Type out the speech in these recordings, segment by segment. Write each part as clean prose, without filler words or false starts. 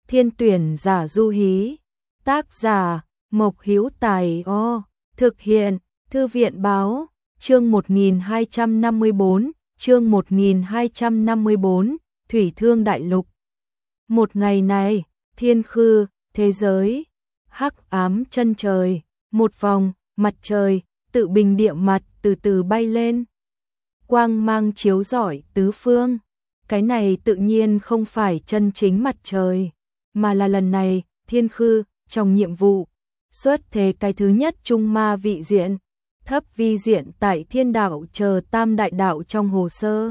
Thiên tuyển giả du hí. Tác giả Mộc Hữu Tài. Thực hiện Thư viện báo. Chương 1254, chương 1254, Thủy Thương Đại Lục. Một ngày này, thiên khư, thế giới, hắc ám chân trời, một vòng, mặt trời, tự bình địa mặt từ từ bay lên. Quang mang chiếu rọi tứ phương. Cái này tự nhiên không phải chân chính mặt trời, mà là lần này, thiên khư, trong nhiệm vụ, xuất thế cái thứ nhất trung ma vị diện, thấp vi diện tại thiên đạo chờ tam đại đạo trong hồ sơ.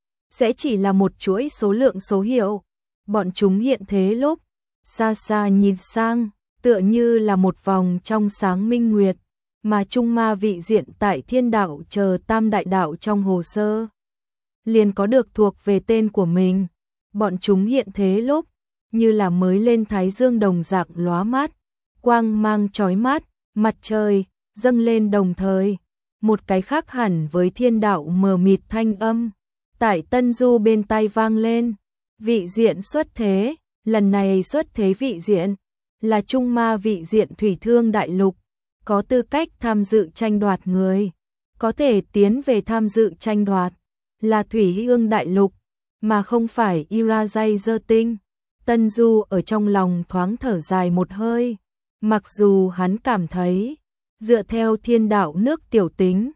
Sẽ chỉ là một chuỗi số lượng số hiệu, bọn chúng hiện thế lúc, xa xa nhìn sang, tựa như là một vòng trong sáng minh nguyệt, mà trung ma vị diện tại thiên đạo chờ tam đại đạo trong hồ sơ. Liền có được thuộc về tên của mình, bọn chúng hiện thế lúc, như là mới lên thái dương đồng dạng lóa mát, quang mang chói mắt, mặt trời, dâng lên đồng thời. Một cái khác hẳn với thiên đạo mờ mịt thanh âm, tại Tân Du bên tai vang lên, vị diện xuất thế, lần này xuất thế vị diện, là trung ma vị diện Thủy Thương Đại Lục, có tư cách tham dự tranh đoạt người, có thể tiến về tham dự tranh đoạt, là Thủy Ương Đại Lục, mà không phải Irazay Tinh. Tân Du ở trong lòng thoáng thở dài một hơi, mặc dù hắn cảm thấy, dựa theo thiên đạo nước tiểu tính,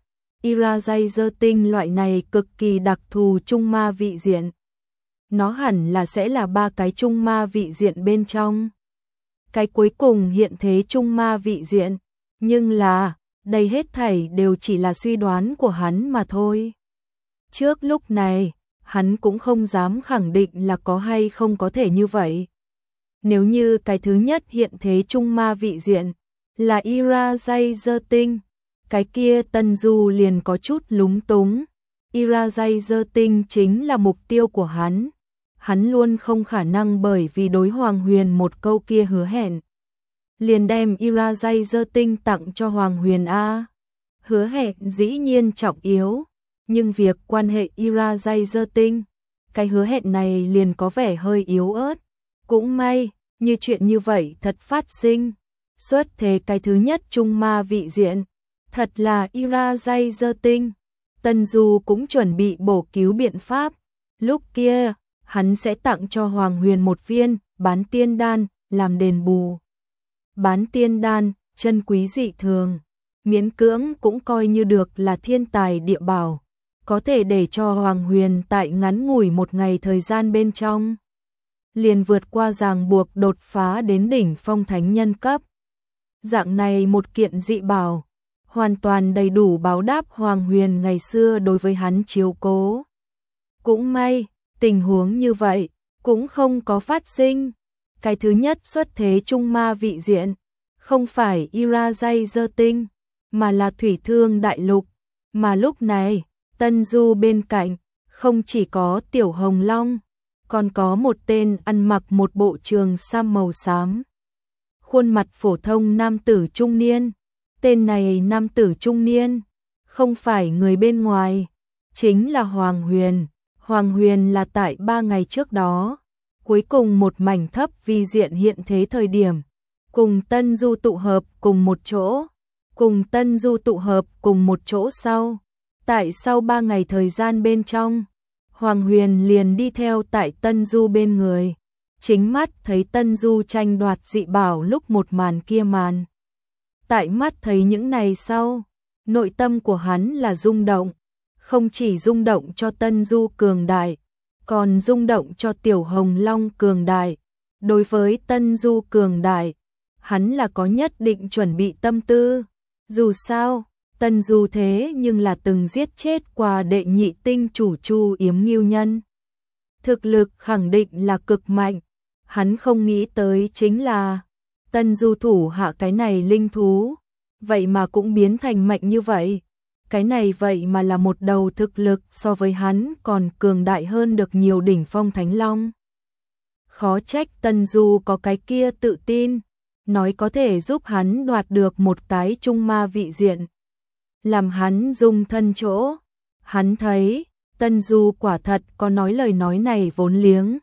Irazay Tinh loại này cực kỳ đặc thù trung ma vị diện. Nó hẳn là sẽ là ba cái trung ma vị diện bên trong. Cái cuối cùng hiện thế trung ma vị diện, nhưng là, đây hết thảy đều chỉ là suy đoán của hắn mà thôi. Trước lúc này, hắn cũng không dám khẳng định là có hay không có thể như vậy. Nếu như cái thứ nhất hiện thế trung ma vị diện, là Irazay Tinh, cái kia Tân Du liền có chút lúng túng. Irazay Tinh chính là mục tiêu của hắn. Hắn luôn không khả năng bởi vì đối Hoàng Huyền một câu kia hứa hẹn, liền đem Irazay Tinh tặng cho Hoàng Huyền a. Hứa hẹn dĩ nhiên trọng yếu, nhưng việc quan hệ Irazay Tinh, cái hứa hẹn này liền có vẻ hơi yếu ớt. Cũng may, như chuyện như vậy thật phát sinh. Xuất thế cái thứ nhất trung ma vị diện, thật là Irazay Tinh. Tân Du cũng chuẩn bị bổ cứu biện pháp. Lúc kia, hắn sẽ tặng cho Hoàng Huyền một viên bán tiên đan làm đền bù. Bán tiên đan, chân quý dị thường, miễn cưỡng cũng coi như được là thiên tài địa bảo, có thể để cho Hoàng Huyền tại ngắn ngủi một ngày thời gian bên trong, liền vượt qua ràng buộc đột phá đến đỉnh phong thánh nhân cấp. Dạng này một kiện dị bảo, hoàn toàn đầy đủ báo đáp Hoàng Huyền ngày xưa đối với hắn chiếu cố. Cũng may, tình huống như vậy cũng không có phát sinh. Cái thứ nhất xuất thế trung ma vị diện, không phải Irazay Tinh, mà là Thủy Thương Đại Lục. Mà lúc này, Tân Du bên cạnh, không chỉ có Tiểu Hồng Long, còn có một tên ăn mặc một bộ trường sam màu xám. Khuôn mặt phổ thông nam tử trung niên. Tên này nam tử trung niên, không phải người bên ngoài, chính là Hoàng Huyền. Hoàng Huyền là tại 3 ngày trước đó, cuối cùng một mảnh thấp vi diện hiện thế thời điểm, cùng Tân Du tụ hợp cùng một chỗ, sau. Tại sau 3 ngày thời gian bên trong, Hoàng Huyền liền đi theo tại Tân Du bên người, chính mắt thấy Tân Du tranh đoạt dị bảo lúc một màn kia màn. Tại mắt thấy những này sau, nội tâm của hắn là rung động, không chỉ rung động cho Tân Du cường đại, còn rung động cho Tiểu Hồng Long cường đại. Đối với Tân Du cường đại, hắn là có nhất định chuẩn bị tâm tư. Dù sao, Tân Du thế nhưng là từng giết chết qua đệ nhị tinh chủ Chu Yếm Ngưu Nhân. Thực lực khẳng định là cực mạnh. Hắn không nghĩ tới chính là Tân Du thủ hạ cái này linh thú, vậy mà cũng biến thành mạnh như vậy. Cái này vậy mà là một đầu thực lực so với hắn còn cường đại hơn được nhiều đỉnh phong thánh long. Khó trách Tân Du có cái kia tự tin, nói có thể giúp hắn đoạt được một cái trung ma vị diện. Làm hắn rung thân chỗ, hắn thấy Tân Du quả thật có nói lời nói này vốn liếng.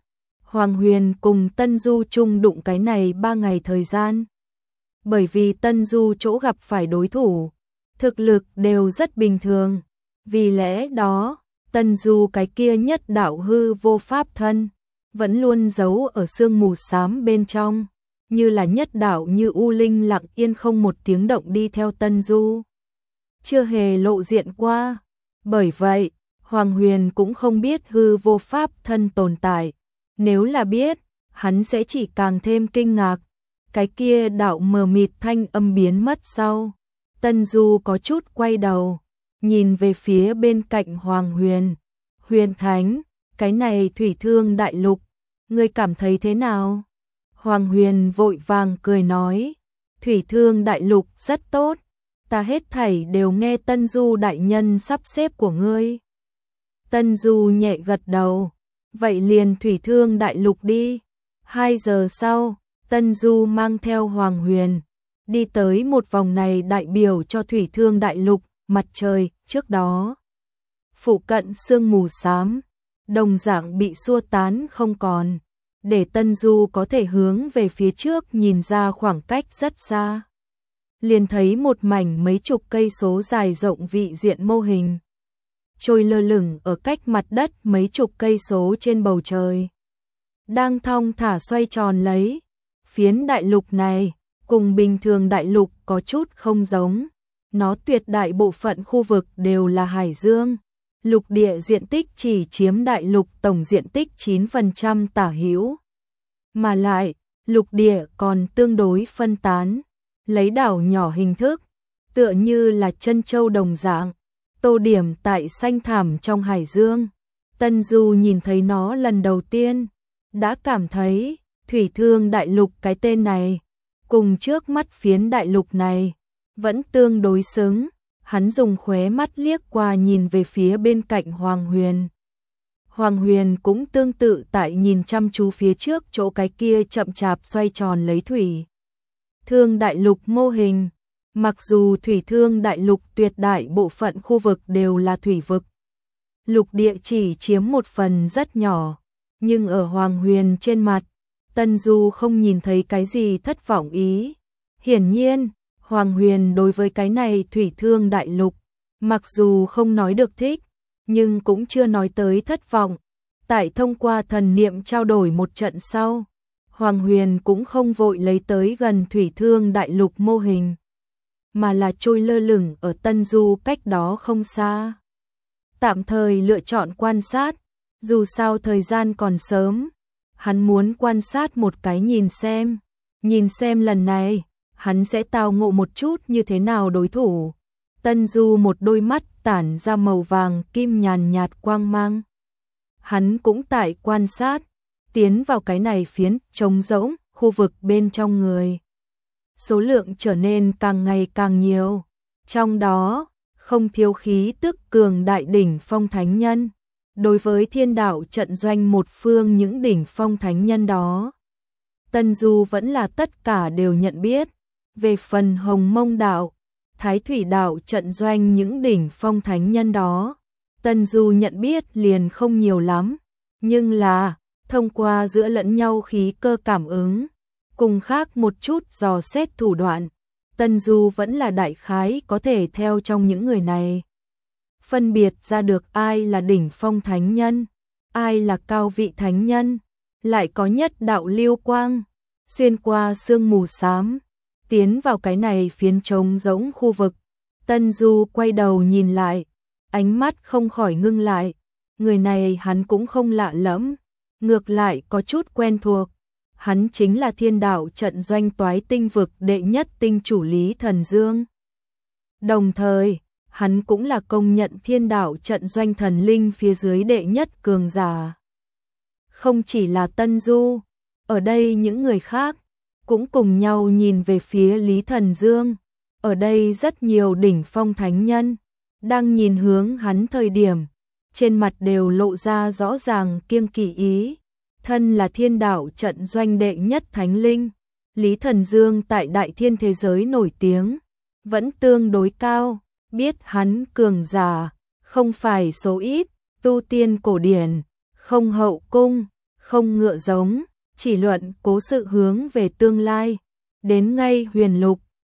Hoàng Huyền cùng Tân Du chung đụng cái này 3 ngày thời gian. Bởi vì Tân Du chỗ gặp phải đối thủ, thực lực đều rất bình thường. Vì lẽ đó, Tân Du cái kia nhất đạo hư vô pháp thân, vẫn luôn giấu ở sương mù xám bên trong, như là nhất đạo như u linh lặng yên không một tiếng động đi theo Tân Du. Chưa hề lộ diện qua. Bởi vậy, Hoàng Huyền cũng không biết hư vô pháp thân tồn tại. Nếu là biết, hắn sẽ chỉ càng thêm kinh ngạc. Cái kia đạo mờ mịt thanh âm biến mất sau. Tân Du có chút quay đầu, nhìn về phía bên cạnh Hoàng Huyền. Huyền Thánh, cái này thủy thương đại lục, ngươi cảm thấy thế nào? Hoàng Huyền vội vàng cười nói, thủy thương đại lục rất tốt, ta hết thảy đều nghe Tân Du đại nhân sắp xếp của ngươi. Tân Du nhẹ gật đầu, vậy liền thủy thương đại lục đi. 2 giờ sau, Tân Du mang theo Hoàng Huyền, đi tới một vòng này đại biểu cho thủy thương đại lục, mặt trời, trước đó. Phụ cận sương mù xám, đồng dạng bị xua tán không còn, để Tân Du có thể hướng về phía trước nhìn ra khoảng cách rất xa. Liền thấy một mảnh mấy chục cây số dài rộng vị diện mô hình, trôi lơ lửng ở cách mặt đất mấy chục cây số trên bầu trời. Đang thong thả xoay tròn lấy. Phiến đại lục này, cùng bình thường đại lục có chút không giống. Nó tuyệt đại bộ phận khu vực đều là hải dương. Lục địa diện tích chỉ chiếm đại lục tổng diện tích 9% tả hữu. Mà lại, lục địa còn tương đối phân tán, lấy đảo nhỏ hình thức, tựa như là chân châu đồng dạng, tô điểm tại xanh thảm trong hải dương. Tân Du nhìn thấy nó lần đầu tiên, đã cảm thấy thủy thương đại lục cái tên này, cùng trước mắt phiến đại lục này, vẫn tương đối xứng. Hắn dùng khóe mắt liếc qua nhìn về phía bên cạnh Hoàng Huyền. Hoàng Huyền cũng tương tự tại nhìn chăm chú phía trước chỗ cái kia chậm chạp xoay tròn lấy thủy thương đại lục mô hình. Mặc dù thủy thương đại lục tuyệt đại bộ phận khu vực đều là thủy vực, lục địa chỉ chiếm một phần rất nhỏ, nhưng ở Hoàng Huyền trên mặt, Tân Du không nhìn thấy cái gì thất vọng ý. Hiển nhiên, Hoàng Huyền đối với cái này thủy thương đại lục, mặc dù không nói được thích, nhưng cũng chưa nói tới thất vọng. Tại thông qua thần niệm trao đổi một trận sau, Hoàng Huyền cũng không vội lấy tới gần thủy thương đại lục mô hình, mà là trôi lơ lửng ở Tân Du cách đó không xa. Tạm thời lựa chọn quan sát, dù sao thời gian còn sớm, hắn muốn quan sát một cái nhìn xem lần này, hắn sẽ tao ngộ một chút như thế nào đối thủ. Tân Du một đôi mắt tản ra màu vàng kim nhàn nhạt quang mang. Hắn cũng tại quan sát, tiến vào cái này phiến trống rỗng, khu vực bên trong người. Số lượng trở nên càng ngày càng nhiều, trong đó không thiếu khí tức cường đại đỉnh phong thánh nhân. Đối với thiên đạo trận doanh một phương những đỉnh phong thánh nhân đó, Tân Du vẫn là tất cả đều nhận biết. Về phần Hồng Mông đạo, Thái Thủy đạo trận doanh những đỉnh phong thánh nhân đó, Tân Du nhận biết liền không nhiều lắm, nhưng là thông qua giữa lẫn nhau khí cơ cảm ứng, cùng khác một chút dò xét thủ đoạn, Tân Du vẫn là đại khái có thể theo trong những người này phân biệt ra được ai là đỉnh phong thánh nhân, ai là cao vị thánh nhân, lại có nhất đạo lưu quang xuyên qua sương mù xám, tiến vào cái này phiến trống rỗng khu vực. Tân Du quay đầu nhìn lại, ánh mắt không khỏi ngưng lại. Người này hắn cũng không lạ lẫm, ngược lại có chút quen thuộc. Hắn chính là thiên đạo trận doanh Toái Tinh vực đệ nhất tinh chủ Lý Thần Dương. Đồng thời, hắn cũng là công nhận thiên đạo trận doanh thần linh phía dưới đệ nhất cường giả. Không chỉ là Tân Du, ở đây những người khác cũng cùng nhau nhìn về phía Lý Thần Dương. Ở đây rất nhiều đỉnh phong thánh nhân đang nhìn hướng hắn thời điểm, trên mặt đều lộ ra rõ ràng kiêng kỵ ý. Thân là thiên đạo trận doanh đệ nhất thánh linh, Lý Thần Dương tại đại thiên thế giới nổi tiếng, vẫn tương đối cao, biết hắn cường giả, không phải số ít, tu tiên cổ điển, không hậu cung, không ngựa giống, chỉ luận cố sự hướng về tương lai. Đến ngay Huyền Lục,